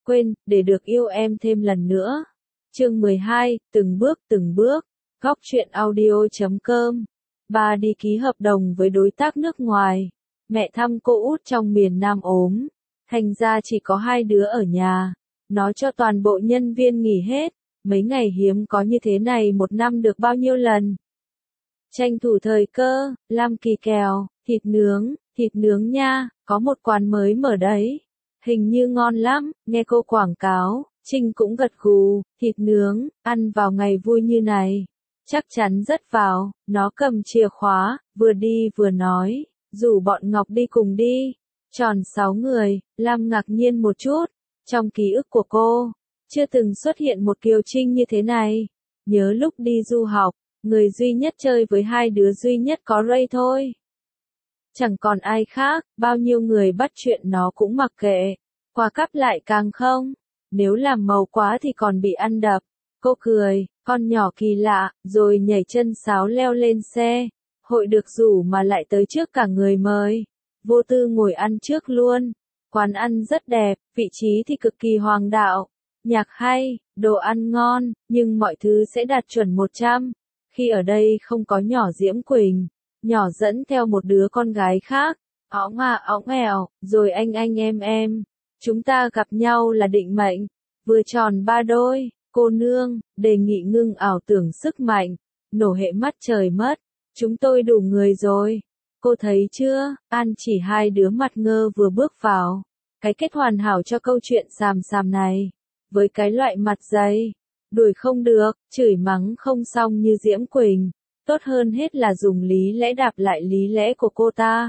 quên, để được yêu em thêm lần nữa. Chương 12, từng bước. Góc truyện audio.com. Ba đi ký hợp đồng với đối tác nước ngoài. Mẹ thăm cô út trong miền Nam ốm. Thành ra chỉ có 2 đứa ở nhà. Nó cho toàn bộ nhân viên nghỉ hết. Mấy ngày hiếm có như thế này một năm được bao nhiêu lần. Tranh thủ thời cơ, Lam Kỳ kèo, thịt nướng nha, có một quán mới mở đấy. Hình như ngon lắm, nghe cô quảng cáo, Trinh cũng gật gù, thịt nướng, ăn vào ngày vui như này. Chắc chắn rất vào, nó cầm chìa khóa, vừa đi vừa nói, rủ bọn Ngọc đi cùng đi. Tròn 6 người, Lam ngạc nhiên một chút, trong ký ức của cô, chưa từng xuất hiện một Kiều Trinh như thế này. Nhớ lúc đi du học, người duy nhất chơi với 2 đứa duy nhất có Ray thôi. Chẳng còn ai khác, bao nhiêu người bắt chuyện nó cũng mặc kệ. Quà cắp lại càng không. Nếu làm màu quá thì còn bị ăn đập. Cô cười, con nhỏ kỳ lạ, rồi nhảy chân sáo leo lên xe. Hội được rủ mà lại tới trước cả người mời. Vô tư ngồi ăn trước luôn. Quán ăn rất đẹp, vị trí thì cực kỳ hoàng đạo. Nhạc hay, đồ ăn ngon, nhưng mọi thứ sẽ đạt chuẩn 100. Khi ở đây không có nhỏ Diễm Quỳnh, nhỏ dẫn theo một đứa con gái khác, óng ẻo, rồi anh em. Chúng ta gặp nhau là định mệnh, vừa tròn 3 đôi, cô nương, đề nghị ngưng ảo tưởng sức mạnh, nổ hệ mắt trời mất, chúng tôi đủ người rồi. Cô thấy chưa, An chỉ 2 đứa mặt ngơ vừa bước vào, cái kết hoàn hảo cho câu chuyện xàm này, với cái loại mặt dày. Đuổi không được, chửi mắng không xong như Diễm Quỳnh, tốt hơn hết là dùng lý lẽ đạp lại lý lẽ của cô ta.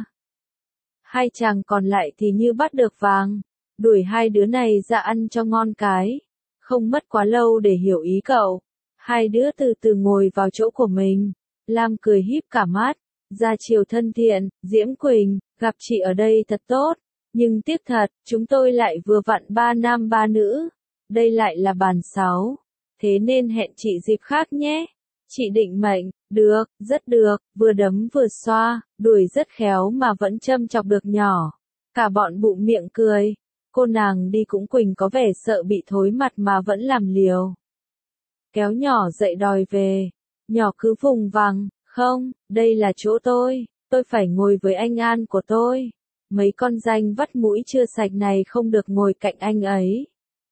2 chàng còn lại thì như bắt được vàng, đuổi 2 đứa này ra ăn cho ngon cái. Không mất quá lâu để hiểu ý cậu. 2 đứa từ từ ngồi vào chỗ của mình. Lam cười híp cả mắt, ra chiều thân thiện, Diễm Quỳnh, gặp chị ở đây thật tốt, nhưng tiếc thật, chúng tôi lại vừa vặn 3 nam 3 nữ. Đây lại là bàn 6. Thế nên hẹn chị dịp khác nhé. Chị định mệnh, được, rất được, vừa đấm vừa xoa, đuổi rất khéo mà vẫn châm chọc được nhỏ. Cả bọn bụng miệng cười. Cô nàng đi cũng Quỳnh có vẻ sợ bị thối mặt mà vẫn làm liều. Kéo nhỏ dậy đòi về. Nhỏ cứ vùng vằng, không, đây là chỗ tôi phải ngồi với anh An của tôi. Mấy con danh vắt mũi chưa sạch này không được ngồi cạnh anh ấy.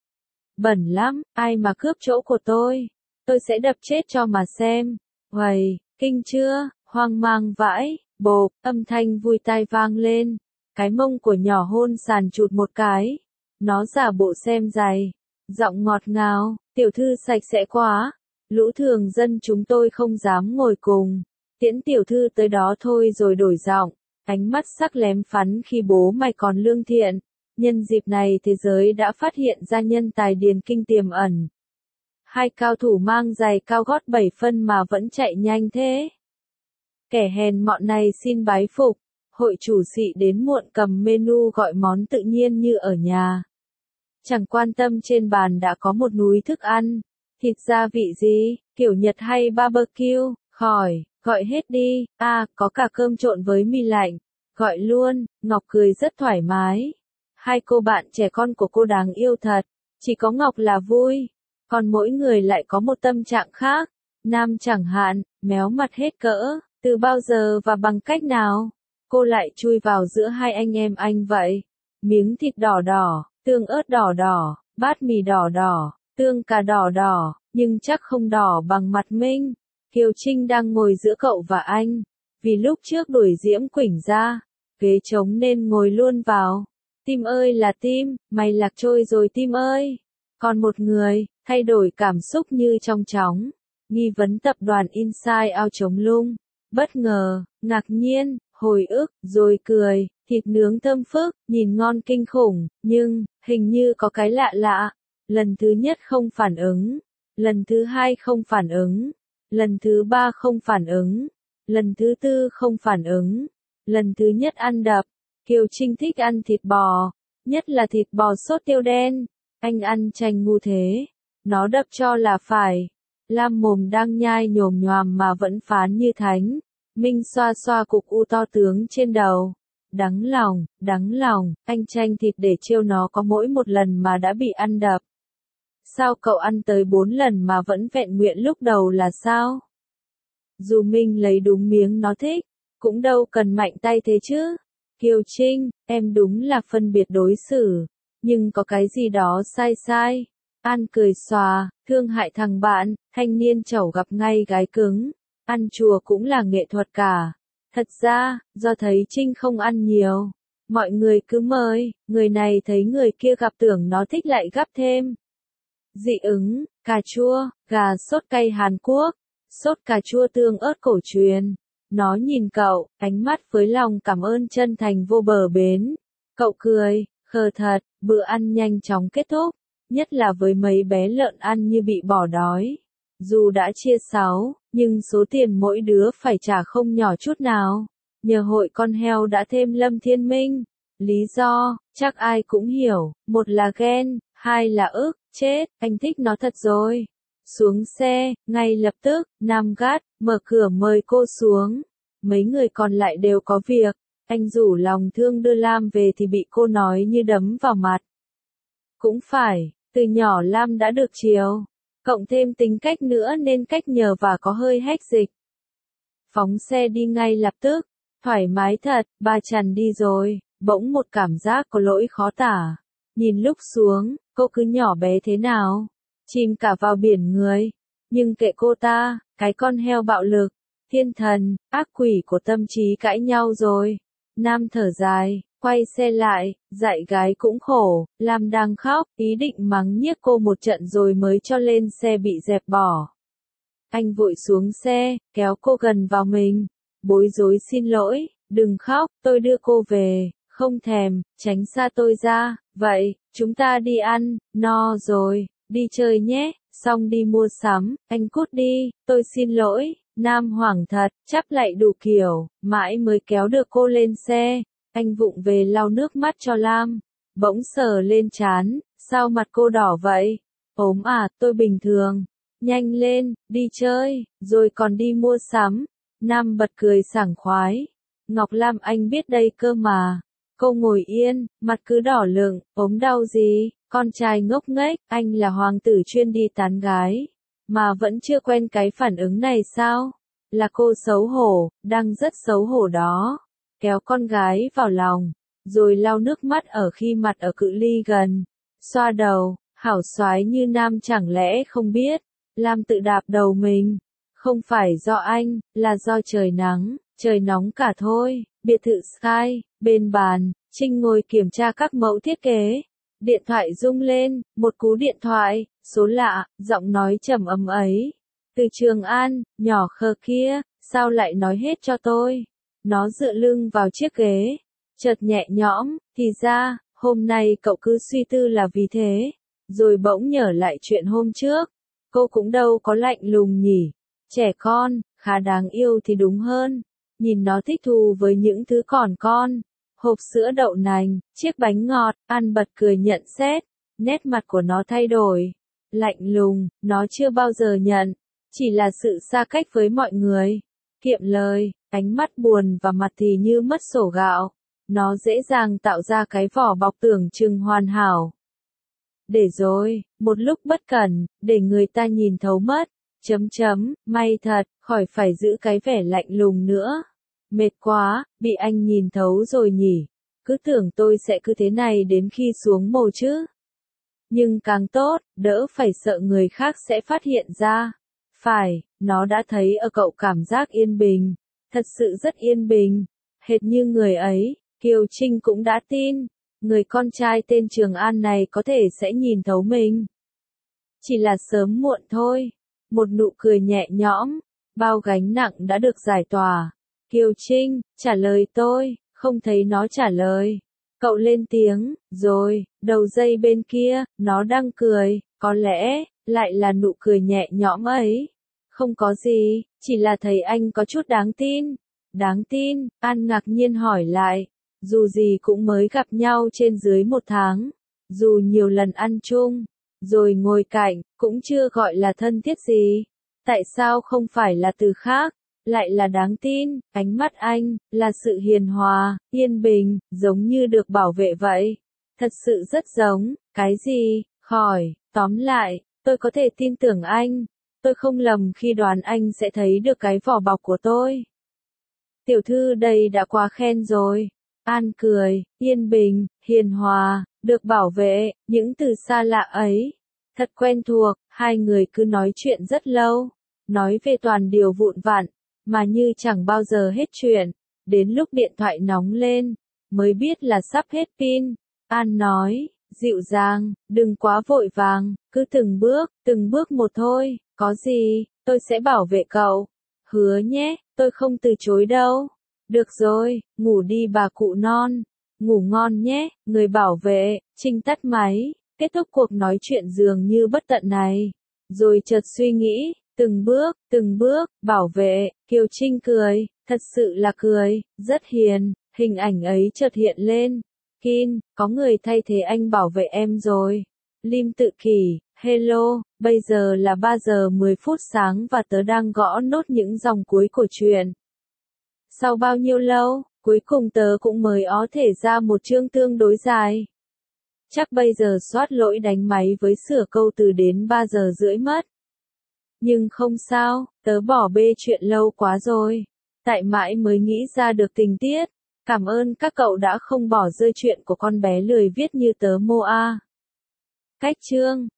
Bẩn lắm, ai mà cướp chỗ của tôi sẽ đập chết cho mà xem. Uầy, kinh chưa, hoang mang vãi, bộp, âm thanh vui tai vang lên. Cái mông của nhỏ hôn sàn chụt một cái. Nó giả bộ xem giày. Giọng ngọt ngào, tiểu thư sạch sẽ quá. Lũ thường dân chúng tôi không dám ngồi cùng. Tiễn tiểu thư tới đó thôi rồi đổi giọng. Ánh mắt sắc lém phắn khi bố mày còn lương thiện. Nhân dịp này thế giới đã phát hiện ra nhân tài điền kinh tiềm ẩn. 2 cao thủ mang giày cao gót 7 phân mà vẫn chạy nhanh thế. Kẻ hèn mọn này xin bái phục. Hội chủ xị đến muộn cầm menu gọi món tự nhiên như ở nhà. Chẳng quan tâm trên bàn đã có một núi thức ăn. Thịt gia vị gì, kiểu Nhật hay barbecue, khỏi, gọi hết đi, có cả cơm trộn với mì lạnh. Gọi luôn, Ngọc cười rất thoải mái. 2 cô bạn trẻ con của cô đáng yêu thật, chỉ có Ngọc là vui. Còn mỗi người lại có một tâm trạng khác. Nam chẳng hạn, méo mặt hết cỡ, từ bao giờ và bằng cách nào? Cô lại chui vào giữa 2 anh em anh vậy. Miếng thịt đỏ đỏ, tương ớt đỏ đỏ, bát mì đỏ đỏ, tương cà đỏ đỏ, nhưng chắc không đỏ bằng mặt Minh. Kiều Trinh đang ngồi giữa cậu và anh. Vì lúc trước đuổi Diễm Quỳnh ra, ghế trống nên ngồi luôn vào. Tim ơi là tim, mày lạc trôi rồi tim ơi. Còn một người, thay đổi cảm xúc như trong chóng. Nghi vấn tập đoàn Inside Out chống lung. Bất ngờ, ngạc nhiên, hồi ức, rồi cười, thịt nướng thơm phức, nhìn ngon kinh khủng, nhưng, hình như có cái lạ lạ. Lần thứ nhất không phản ứng, lần thứ 2 không phản ứng, lần thứ 3 không phản ứng, lần thứ 4 không phản ứng, lần thứ nhất ăn đập. Kiều Trinh thích ăn thịt bò, nhất là thịt bò sốt tiêu đen. Anh ăn chanh ngu thế, nó đập cho là phải. Lam mồm đang nhai nhồm nhoàm mà vẫn phán như thánh. Minh xoa xoa cục u to tướng trên đầu. đáng lòng, anh chanh thịt để trêu nó có mỗi một lần mà đã bị ăn đập. Sao cậu ăn tới 4 lần mà vẫn vẹn nguyện lúc đầu là sao? Dù Minh lấy đúng miếng nó thích, cũng đâu cần mạnh tay thế chứ. Kiều Trinh, em đúng là phân biệt đối xử, nhưng có cái gì đó sai sai. An cười xòa, thương hại thằng bạn, thanh niên chẩu gặp ngay gái cứng. Ăn chùa cũng là nghệ thuật cả. Thật ra, do thấy Trinh không ăn nhiều, mọi người cứ mời, người này thấy người kia gặp tưởng nó thích lại gắp thêm. Dị ứng, cà chua, gà sốt cay Hàn Quốc, sốt cà chua tương ớt cổ truyền. Nó nhìn cậu, ánh mắt với lòng cảm ơn chân thành vô bờ bến. Cậu cười, khờ thật, bữa ăn nhanh chóng kết thúc, nhất là với mấy bé lợn ăn như bị bỏ đói. Dù đã chia 6, nhưng số tiền mỗi đứa phải trả không nhỏ chút nào. Nhờ hội con heo đã thêm Lâm Thiên Minh. Lý do, chắc ai cũng hiểu, một là ghen, hai là ức, chết, anh thích nó thật rồi. Xuống xe, ngay lập tức, Nam gắt, mở cửa mời cô xuống. Mấy người còn lại đều có việc. Anh rủ lòng thương đưa Lam về thì bị cô nói như đấm vào mặt. Cũng phải, từ nhỏ Lam đã được chiều. Cộng thêm tính cách nữa nên cách nhờ và có hơi hách dịch. Phóng xe đi ngay lập tức. Thoải mái thật, ba Trần đi rồi. Bỗng một cảm giác có lỗi khó tả. Nhìn lúc xuống, cô cứ nhỏ bé thế nào. Chìm cả vào biển người. Nhưng kệ cô ta, cái con heo bạo lực. Thiên thần, ác quỷ của tâm trí cãi nhau rồi. Nam thở dài, quay xe lại, dạy gái cũng khổ, Lam đang khóc, ý định mắng nhiếc cô một trận rồi mới cho lên xe bị dẹp bỏ. Anh vội xuống xe, kéo cô gần vào mình, bối rối xin lỗi, đừng khóc, tôi đưa cô về, không thèm, tránh xa tôi ra, vậy, chúng ta đi ăn, no rồi, đi chơi nhé, xong đi mua sắm, anh cút đi, tôi xin lỗi. Nam hoảng thật, chắp lại đủ kiểu, mãi mới kéo được cô lên xe. Anh vụng về lau nước mắt cho Lam. Bỗng sờ lên trán, sao mặt cô đỏ vậy? Ốm à, tôi bình thường. Nhanh lên, đi chơi, rồi còn đi mua sắm. Nam bật cười sảng khoái. Ngọc Lam anh biết đây cơ mà. Cô ngồi yên, mặt cứ đỏ lựng, ốm đau gì? Con trai ngốc nghếch, anh là hoàng tử chuyên đi tán gái. Mà vẫn chưa quen cái phản ứng này sao? Là cô xấu hổ, đang rất xấu hổ đó. Kéo con gái vào lòng, rồi lau nước mắt ở khi mặt ở cự ly gần. Xoa đầu, hảo soái như Nam chẳng lẽ không biết. Lam tự đạp đầu mình. Không phải do anh, là do trời nắng, trời nóng cả thôi. Biệt thự Sky, bên bàn, Trinh ngồi kiểm tra các mẫu thiết kế. Điện thoại rung lên, một cú điện thoại, số lạ, giọng nói trầm ấm ấy. Từ Trường An, nhỏ khờ kia, sao lại nói hết cho tôi? Nó dựa lưng vào chiếc ghế, chợt nhẹ nhõm, thì ra, hôm nay cậu cứ suy tư là vì thế. Rồi bỗng nhớ lại chuyện hôm trước. Cô cũng đâu có lạnh lùng nhỉ. Trẻ con, khá đáng yêu thì đúng hơn. Nhìn nó thích thú với những thứ còn con. Hộp sữa đậu nành, chiếc bánh ngọt, ăn bật cười nhận xét. Nét mặt của nó thay đổi. Lạnh lùng, nó chưa bao giờ nhận. Chỉ là sự xa cách với mọi người. Kiệm lời, ánh mắt buồn và mặt thì như mất sổ gạo. Nó dễ dàng tạo ra cái vỏ bọc tưởng chừng hoàn hảo. Để rồi, một lúc bất cẩn, để người ta nhìn thấu mất. May thật, khỏi phải giữ cái vẻ lạnh lùng nữa. Mệt quá, bị anh nhìn thấu rồi nhỉ. Cứ tưởng tôi sẽ cứ thế này đến khi xuống mồ chứ. Nhưng càng tốt, đỡ phải sợ người khác sẽ phát hiện ra. Phải, nó đã thấy ở cậu cảm giác yên bình. Thật sự rất yên bình. Hệt như người ấy, Kiều Trinh cũng đã tin. Người con trai tên Trường An này có thể sẽ nhìn thấu mình. Chỉ là sớm muộn thôi. Một nụ cười nhẹ nhõm. Bao gánh nặng đã được giải tỏa. Kiều Trinh, trả lời tôi, không thấy nó trả lời. Cậu lên tiếng, rồi, đầu dây bên kia, nó đang cười, có lẽ, lại là nụ cười nhẹ nhõm ấy. Không có gì, chỉ là thấy anh có chút đáng tin. Đáng tin, An ngạc nhiên hỏi lại. Dù gì cũng mới gặp nhau trên dưới 1 tháng. Dù nhiều lần ăn chung, rồi ngồi cạnh, cũng chưa gọi là thân thiết gì. Tại sao không phải là từ khác? lại là đáng tin, ánh mắt anh, là sự hiền hòa, yên bình, giống như được bảo vệ vậy. Thật sự rất giống, cái gì, khỏi, tóm lại, tôi có thể tin tưởng anh. Tôi không lầm khi đoán anh sẽ thấy được cái vỏ bọc của tôi. Tiểu thư đây đã quá khen rồi. An cười, yên bình, hiền hòa, được bảo vệ, những từ xa lạ ấy. Thật quen thuộc, hai người cứ nói chuyện rất lâu. Nói về toàn điều vụn vặt, mà như chẳng bao giờ hết chuyện. Đến lúc điện thoại nóng lên, mới biết là sắp hết pin. An nói, dịu dàng, đừng quá vội vàng, cứ từng bước một thôi, có gì, tôi sẽ bảo vệ cậu. Hứa nhé, tôi không từ chối đâu. Được rồi, ngủ đi bà cụ non. Ngủ ngon nhé, người bảo vệ. Trinh tắt máy, kết thúc cuộc nói chuyện dường như bất tận này. Rồi chợt suy nghĩ, từng bước, bảo vệ. Kiều Trinh cười, thật sự là cười, rất hiền. Hình ảnh ấy chợt hiện lên. Kin, có người thay thế anh bảo vệ em rồi. Lim tự kỷ, hello, bây giờ là 3 giờ 10 phút sáng và tớ đang gõ nốt những dòng cuối của truyện. Sau bao nhiêu lâu, cuối cùng tớ cũng mới có thể ra một chương tương đối dài. Chắc bây giờ soát lỗi đánh máy với sửa câu từ đến 3 giờ rưỡi mất. Nhưng không sao, tớ bỏ bê chuyện lâu quá rồi. Tại mãi mới nghĩ ra được tình tiết. Cảm ơn các cậu đã không bỏ rơi chuyện của con bé lười viết như tớ mô a. Cách chương